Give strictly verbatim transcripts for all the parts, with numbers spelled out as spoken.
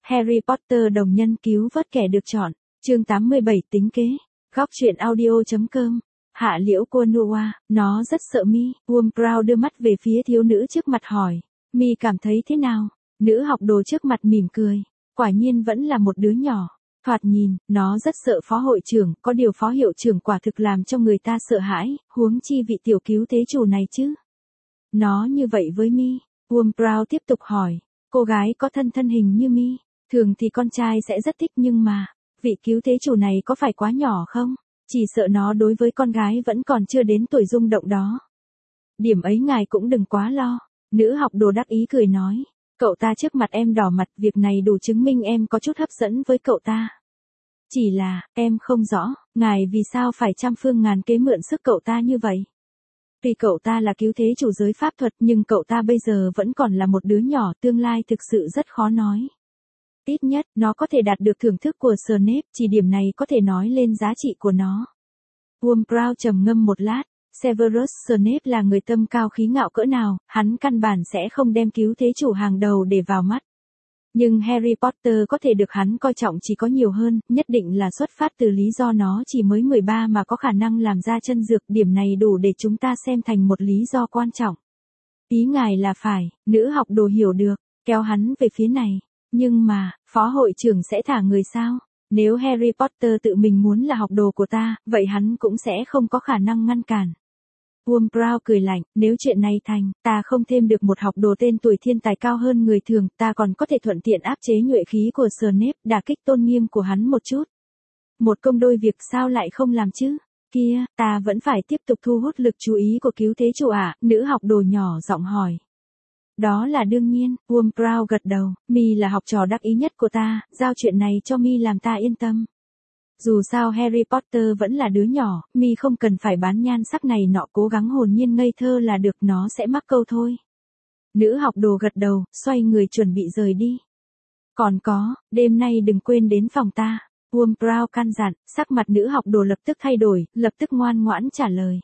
Harry Potter đồng nhân cứu vớt kẻ được chọn. Chương tám mươi bảy tính kế. Góc truyện audio.com. Hạ Liễu Konoha, nó rất sợ Mi. Wurm Brown đưa mắt về phía thiếu nữ trước mặt hỏi. Mi cảm thấy thế nào? Nữ học đồ trước mặt mỉm cười. Quả nhiên vẫn là một đứa nhỏ. Thoạt nhìn, nó rất sợ phó hội trưởng, có điều phó hiệu trưởng quả thực làm cho người ta sợ hãi, huống chi vị tiểu cứu thế chủ này chứ. Nó như vậy với Mi. Wurm Brown tiếp tục hỏi. Cô gái có thân thân hình như Mi. Thường thì con trai sẽ rất thích nhưng mà, vị cứu thế chủ này có phải quá nhỏ không? Chỉ sợ nó đối với con gái vẫn còn chưa đến tuổi rung động đó. Điểm ấy ngài cũng đừng quá lo. Nữ học đồ đắc ý cười nói. Cậu ta trước mặt em đỏ mặt, việc này đủ chứng minh em có chút hấp dẫn với cậu ta. Chỉ là, em không rõ, ngài vì sao phải trăm phương ngàn kế mượn sức cậu ta như vậy. Tuy cậu ta là cứu thế chủ giới pháp thuật nhưng cậu ta bây giờ vẫn còn là một đứa nhỏ, tương lai thực sự rất khó nói. Ít nhất, nó có thể đạt được thưởng thức của Snape, chỉ điểm này có thể nói lên giá trị của nó. Wurm Brown trầm ngâm một lát. Severus Snape là người tâm cao khí ngạo cỡ nào, hắn căn bản sẽ không đem cứu thế chủ hàng đầu để vào mắt. Nhưng Harry Potter có thể được hắn coi trọng chỉ có nhiều hơn, nhất định là xuất phát từ lý do nó chỉ mới mười ba mà có khả năng làm ra chân dược, điểm này đủ để chúng ta xem thành một lý do quan trọng. Ý ngài là phải, nữ học đồ hiểu được, kéo hắn về phía này. Nhưng mà, phó hội trưởng sẽ thả người sao? Nếu Harry Potter tự mình muốn là học đồ của ta, vậy hắn cũng sẽ không có khả năng ngăn cản. Wurm Brown cười lạnh, nếu chuyện này thành, ta không thêm được một học đồ tên tuổi thiên tài cao hơn người thường, ta còn có thể thuận tiện áp chế nhuệ khí của Snape, đả kích tôn nghiêm của hắn một chút. Một công đôi việc sao lại không làm chứ? Kia, ta vẫn phải tiếp tục thu hút lực chú ý của cứu thế chủ ạ, à? Nữ học đồ nhỏ giọng hỏi. Đó là đương nhiên, Wurm Brown gật đầu, Mi là học trò đắc ý nhất của ta, giao chuyện này cho Mi làm ta yên tâm. Dù sao Harry Potter vẫn là đứa nhỏ, Mi không cần phải bán nhan sắc này nọ, cố gắng hồn nhiên ngây thơ là được, nó sẽ mắc câu thôi. Nữ học đồ gật đầu, xoay người chuẩn bị rời đi. Còn có, đêm nay đừng quên đến phòng ta. Wurm Brown căn dặn, sắc mặt nữ học đồ lập tức thay đổi, lập tức ngoan ngoãn trả lời.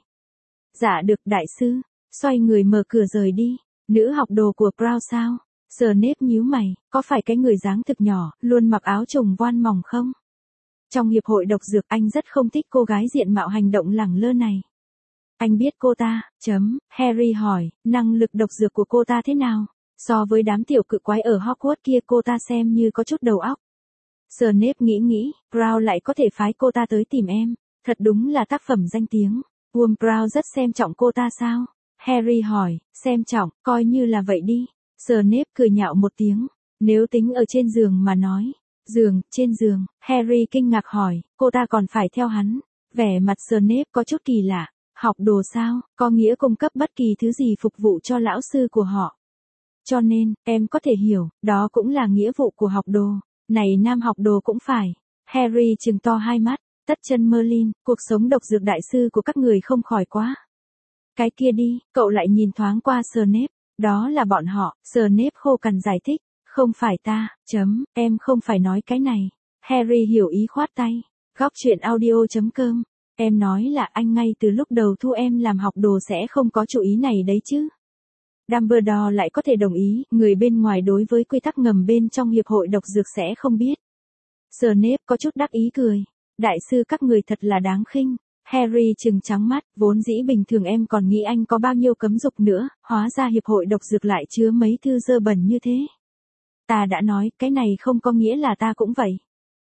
Dạ được đại sư, xoay người mở cửa rời đi. Nữ học đồ của Brown sao? Snape nhíu mày, có phải cái người dáng thực nhỏ, luôn mặc áo trùng voan mỏng không? Trong hiệp hội độc dược anh rất không thích cô gái diện mạo hành động lẳng lơ này. Anh biết cô ta, chấm, Harry hỏi, năng lực độc dược của cô ta thế nào? So với đám tiểu cự quái ở Hogwarts kia cô ta xem như có chút đầu óc. Snape nghĩ nghĩ, Brown lại có thể phái cô ta tới tìm em, thật đúng là tác phẩm danh tiếng. Wurm Brown rất xem trọng cô ta sao? Harry hỏi, xem trọng, coi như là vậy đi. Snape cười nhạo một tiếng, nếu tính ở trên giường mà nói. Giường, trên giường, Harry kinh ngạc hỏi, cô ta còn phải theo hắn. Vẻ mặt Snape có chút kỳ lạ, học đồ sao, có nghĩa cung cấp bất kỳ thứ gì phục vụ cho lão sư của họ. Cho nên, em có thể hiểu, đó cũng là nghĩa vụ của học đồ. Này nam học đồ cũng phải. Harry trừng to hai mắt, tất chân Merlin, cuộc sống độc dược đại sư của các người không khỏi quá. Cái kia đi, cậu lại nhìn thoáng qua Snape, đó là bọn họ. Snape khô cằn giải thích, không phải ta, chấm, em không phải nói cái này. Harry hiểu ý khoát tay. Góc truyện audio.com. Em nói là anh ngay từ lúc đầu thu em làm học đồ sẽ không có chủ ý này đấy chứ. Dumbledore lại có thể đồng ý, người bên ngoài đối với quy tắc ngầm bên trong hiệp hội độc dược sẽ không biết. Snape có chút đắc ý cười. Đại sư các người thật là đáng khinh. Harry trừng trắng mắt, vốn dĩ bình thường em còn nghĩ anh có bao nhiêu cấm dục nữa, hóa ra hiệp hội độc dược lại chứa mấy thư dơ bẩn như thế. Ta đã nói, cái này không có nghĩa là ta cũng vậy.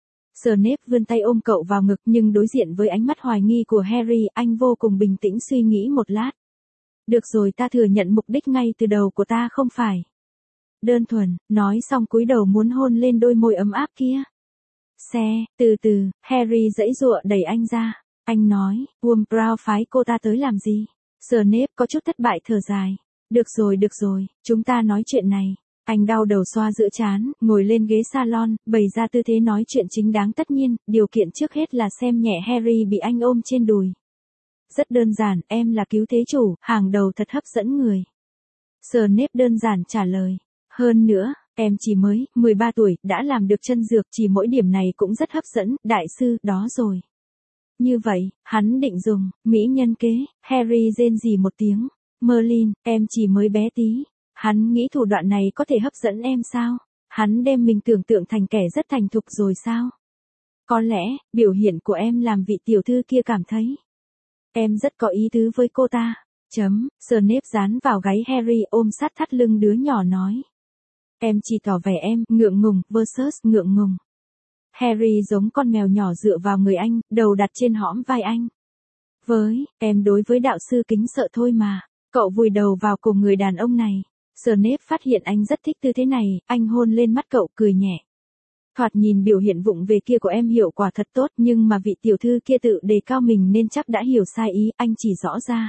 Snape vươn tay ôm cậu vào ngực nhưng đối diện với ánh mắt hoài nghi của Harry, anh vô cùng bình tĩnh suy nghĩ một lát. Được rồi, ta thừa nhận mục đích ngay từ đầu của ta không phải đơn thuần, nói xong cúi đầu muốn hôn lên đôi môi ấm áp kia. Xe, từ từ, Harry giãy giụa đẩy anh ra. Anh nói, Wurm Brown phái cô ta tới làm gì? Snape có chút thất bại thở dài. Được rồi được rồi, chúng ta nói chuyện này. Anh đau đầu xoa giữa trán, ngồi lên ghế salon, bày ra tư thế nói chuyện chính đáng. Tất nhiên, điều kiện trước hết là xem nhẹ Harry bị anh ôm trên đùi. Rất đơn giản, em là cứu thế chủ, hàng đầu thật hấp dẫn người. Snape đơn giản trả lời. Hơn nữa, em chỉ mới mười ba tuổi, đã làm được chân dược, chỉ mỗi điểm này cũng rất hấp dẫn, đại sư, đó rồi. Như vậy, hắn định dùng mỹ nhân kế. Harry rên rỉ một tiếng. Merlin, em chỉ mới bé tí. Hắn nghĩ thủ đoạn này có thể hấp dẫn em sao? Hắn đem mình tưởng tượng thành kẻ rất thành thục rồi sao? Có lẽ, biểu hiện của em làm vị tiểu thư kia cảm thấy em rất có ý tứ với cô ta. Chấm, Snape dán vào gáy Harry ôm sát thắt lưng đứa nhỏ nói. Em chỉ tỏ vẻ em, ngượng ngùng, versus ngượng ngùng. Harry giống con mèo nhỏ dựa vào người anh, đầu đặt trên hõm vai anh. Với, em đối với đạo sư kính sợ thôi mà. Cậu vùi đầu vào cùng người đàn ông này. Snape phát hiện anh rất thích tư thế này, anh hôn lên mắt cậu cười nhẹ. Thoạt nhìn biểu hiện vụng về kia của em hiệu quả thật tốt, nhưng mà vị tiểu thư kia tự đề cao mình nên chắc đã hiểu sai ý, anh chỉ rõ ra.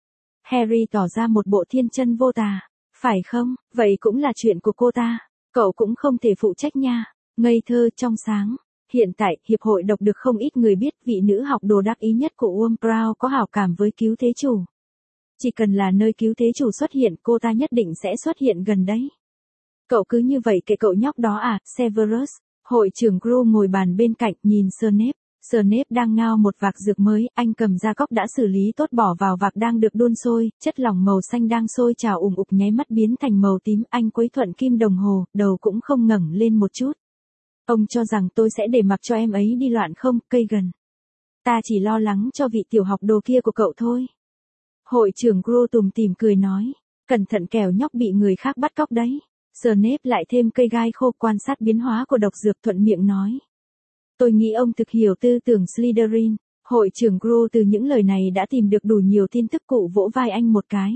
Harry tỏ ra một bộ thiên chân vô tà. Phải không, vậy cũng là chuyện của cô ta. Cậu cũng không thể phụ trách nha. Ngây thơ trong sáng. Hiện tại, hiệp hội độc được không ít người biết vị nữ học đồ đắc ý nhất của Umbridge có hảo cảm với cứu thế chủ. Chỉ cần là nơi cứu thế chủ xuất hiện, cô ta nhất định sẽ xuất hiện gần đấy. Cậu cứ như vậy kệ cậu nhóc đó à, Severus. Hội trưởng Krum ngồi bàn bên cạnh, nhìn Snape. Snape đang ngao một vạc dược mới, anh cầm ra cốc đã xử lý tốt bỏ vào vạc đang được đun sôi, chất lỏng màu xanh đang sôi trào ùm ụp nháy mắt biến thành màu tím, anh quấy thuận kim đồng hồ, đầu cũng không ngẩng lên một chút. Ông cho rằng tôi sẽ để mặc cho em ấy đi loạn không, cây gần. Ta chỉ lo lắng cho vị tiểu học đồ kia của cậu thôi. Hội trưởng Krum tủm tỉm cười nói, cẩn thận kẻo nhóc bị người khác bắt cóc đấy. Snape lại thêm cây gai khô quan sát biến hóa của độc dược thuận miệng nói. Tôi nghĩ ông thực hiểu tư tưởng Slytherin. Hội trưởng Krum từ những lời này đã tìm được đủ nhiều tin tức, cụ vỗ vai anh một cái.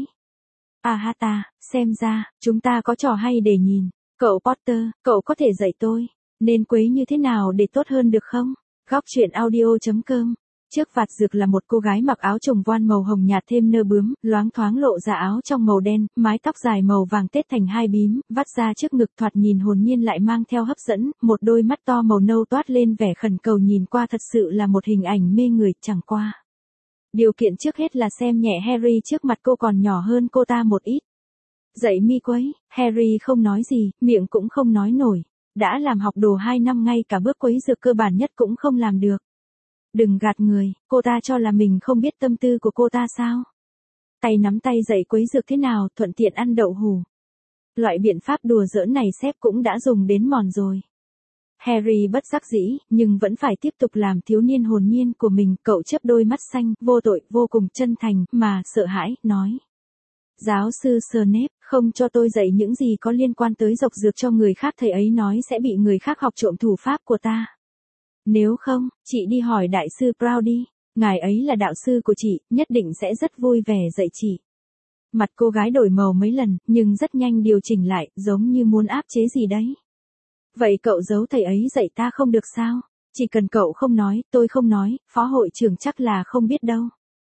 À ha ta, xem ra, chúng ta có trò hay để nhìn. Cậu Potter, cậu có thể dạy tôi, nên quấy như thế nào để tốt hơn được không? Góc truyện audio chấm com. Trước vạt dược là một cô gái mặc áo trùng voan màu hồng nhạt thêm nơ bướm, loáng thoáng lộ ra áo trong màu đen, mái tóc dài màu vàng tết thành hai bím, vắt ra trước ngực thoạt nhìn hồn nhiên lại mang theo hấp dẫn, một đôi mắt to màu nâu toát lên vẻ khẩn cầu nhìn qua thật sự là một hình ảnh mê người, chẳng qua. Điều kiện trước hết là xem nhẹ Harry trước mặt cô còn nhỏ hơn cô ta một ít. Dậy mi quấy, Harry không nói gì, miệng cũng không nói nổi, đã làm học đồ hai năm ngay cả bước quấy dược cơ bản nhất cũng không làm được. Đừng gạt người, cô ta cho là mình không biết tâm tư của cô ta sao? Tay nắm tay dạy quấy dược thế nào, thuận tiện ăn đậu hủ. Loại biện pháp đùa giỡn này sếp cũng đã dùng đến mòn rồi. Harry bất đắc dĩ, nhưng vẫn phải tiếp tục làm thiếu niên hồn nhiên của mình, cậu chớp đôi mắt xanh, vô tội, vô cùng chân thành, mà sợ hãi, nói. Giáo sư Snape, không cho tôi dạy những gì có liên quan tới độc dược cho người khác, thầy ấy nói sẽ bị người khác học trộm thủ pháp của ta. Nếu không, chị đi hỏi đại sư Brown đi, ngài ấy là đạo sư của chị, nhất định sẽ rất vui vẻ dạy chị. Mặt cô gái đổi màu mấy lần, nhưng rất nhanh điều chỉnh lại, giống như muốn áp chế gì đấy. Vậy cậu giấu thầy ấy dạy ta không được sao? Chỉ cần cậu không nói, tôi không nói, phó hội trưởng chắc là không biết đâu.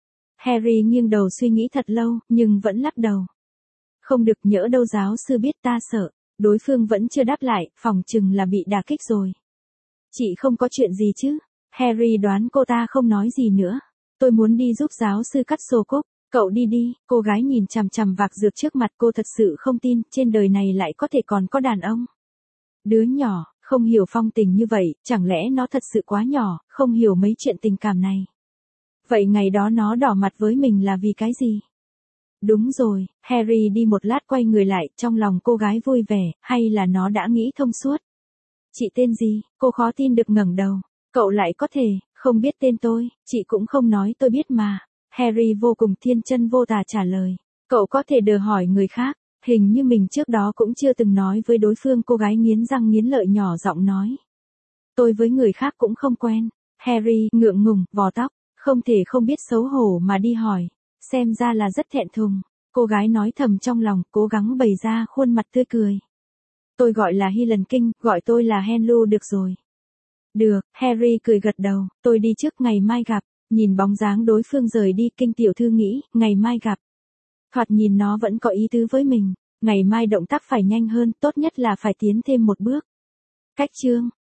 Harry nghiêng đầu suy nghĩ thật lâu, nhưng vẫn lắc đầu. Không được, nhỡ đâu giáo sư biết ta sợ. Đối phương vẫn chưa đáp lại, phòng chừng là bị đả kích rồi. Chị không có chuyện gì chứ? Harry đoán cô ta không nói gì nữa. Tôi muốn đi giúp giáo sư cắt xô cúc. Cậu đi đi, cô gái nhìn chằm chằm vạc dược trước mặt cô thật sự không tin, trên đời này lại có thể còn có đàn ông. Đứa nhỏ, không hiểu phong tình như vậy, chẳng lẽ nó thật sự quá nhỏ, không hiểu mấy chuyện tình cảm này. Vậy ngày đó nó đỏ mặt với mình là vì cái gì? Đúng rồi, Harry đi một lát quay người lại, trong lòng cô gái vui vẻ, hay là nó đã nghĩ thông suốt? Chị tên gì? Cô khó tin được ngẩng đầu. Cậu lại có thể, không biết tên tôi, chị cũng không nói tôi biết mà. Harry vô cùng thiên chân vô tà trả lời. Cậu có thể đờ hỏi người khác, hình như mình trước đó cũng chưa từng nói với đối phương, cô gái nghiến răng nghiến lợi nhỏ giọng nói. Tôi với người khác cũng không quen. Harry ngượng ngùng, vò tóc, không thể không biết xấu hổ mà đi hỏi. Xem ra là rất thẹn thùng. Cô gái nói thầm trong lòng, cố gắng bày ra khuôn mặt tươi cười. Tôi gọi là Helen King, gọi tôi là Henry được rồi. Được, Harry cười gật đầu, tôi đi trước, ngày mai gặp. Nhìn bóng dáng đối phương rời đi, Kinh tiểu thư nghĩ, ngày mai gặp. Thoạt nhìn nó vẫn có ý tứ với mình, ngày mai động tác phải nhanh hơn, tốt nhất là phải tiến thêm một bước. Cách chương